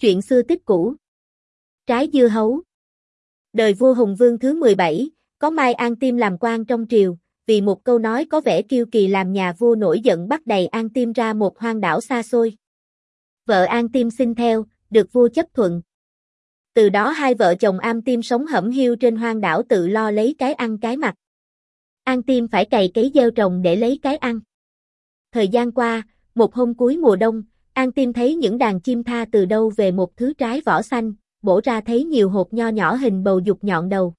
Chuyện xưa tích cũ. Trái dưa hấu. Đời vua Hùng Vương thứ 17, có Mai An Tiêm làm quan trong triều, vì một câu nói có vẻ kiêu kỳ làm nhà vua nổi giận bắt đày An Tiêm ra một hoang đảo xa xôi. Vợ An Tiêm xin theo, được vua chấp thuận. Từ đó hai vợ chồng An Tiêm sống hẩm hiu trên hoang đảo tự lo lấy cái ăn cái mặc. An Tiêm phải cày cấy gieo trồng để lấy cái ăn. Thời gian qua, một hôm cuối mùa đông, An Tiêm thấy những đàn chim tha từ đâu về một thứ trái vỏ xanh, bổ ra thấy nhiều hột nho nhỏ hình bầu dục nhọn đầu.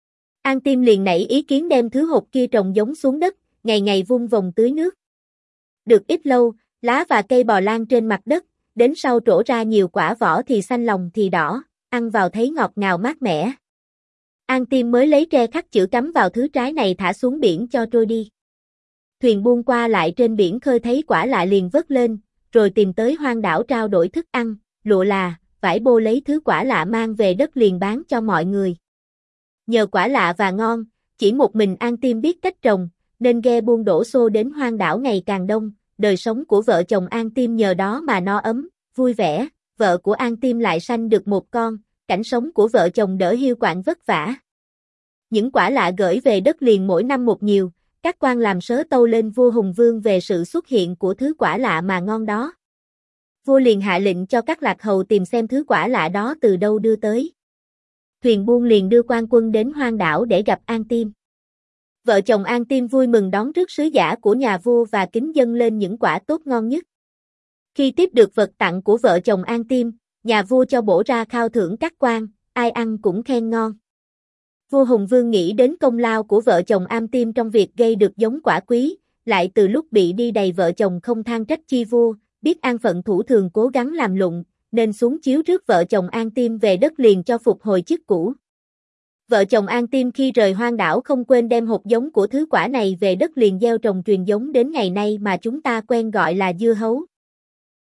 An Tiêm liền nảy ý kiến đem thứ hột kia trồng giống xuống đất, ngày ngày vung vòng tưới nước. Được ít lâu, lá và cây bò lan trên mặt đất, đến sau trổ ra nhiều quả vỏ thì xanh lòng thì đỏ, ăn vào thấy ngọt ngào mát mẻ. An Tiêm mới lấy tre khắc chữ cắm vào thứ trái này thả xuống biển cho trôi đi. Thuyền buôn qua lại trên biển khơi thấy quả lạ liền vớt lên, rồi tìm tới hoang đảo trao đổi thức ăn, lụa là, vải bô lấy thứ quả lạ mang về đất liền bán cho mọi người. Nhờ quả lạ và ngon, chỉ một mình An Tiêm biết cách trồng, nên ghe buôn đổ xô đến hoang đảo ngày càng đông, đời sống của vợ chồng An Tiêm nhờ đó mà no ấm, vui vẻ, vợ của An Tiêm lại sanh được một con, cảnh sống của vợ chồng đỡ hiu quạnh vất vả. Những quả lạ gửi về đất liền mỗi năm một nhiều, các quan làm sớ tâu lên vua Hùng Vương về sự xuất hiện của thứ quả lạ mà ngon đó. Vua liền hạ lệnh cho các lạc hầu tìm xem thứ quả lạ đó từ đâu đưa tới. Thuyền buôn liền đưa quan quân đến hoang đảo để gặp An Tiêm. Vợ chồng An Tiêm vui mừng đón rước sứ giả của nhà vua và kính dâng lên những quả tốt ngon nhất. Khi tiếp được vật tặng của vợ chồng An Tiêm, nhà vua cho bổ ra khao thưởng các quan, ai ăn cũng khen ngon. Vua Hùng Vương nghĩ đến công lao của vợ chồng An Tiêm trong việc gây được giống quả quý, lại từ lúc bị đi đày vợ chồng không than trách chi vua, biết an phận thủ thường cố gắng làm lụng, nên xuống chiếu rước vợ chồng An Tiêm về đất liền cho phục hồi chức cũ. Vợ chồng An Tiêm khi rời hoang đảo không quên đem hột giống của thứ quả này về đất liền gieo trồng truyền giống đến ngày nay mà chúng ta quen gọi là dưa hấu.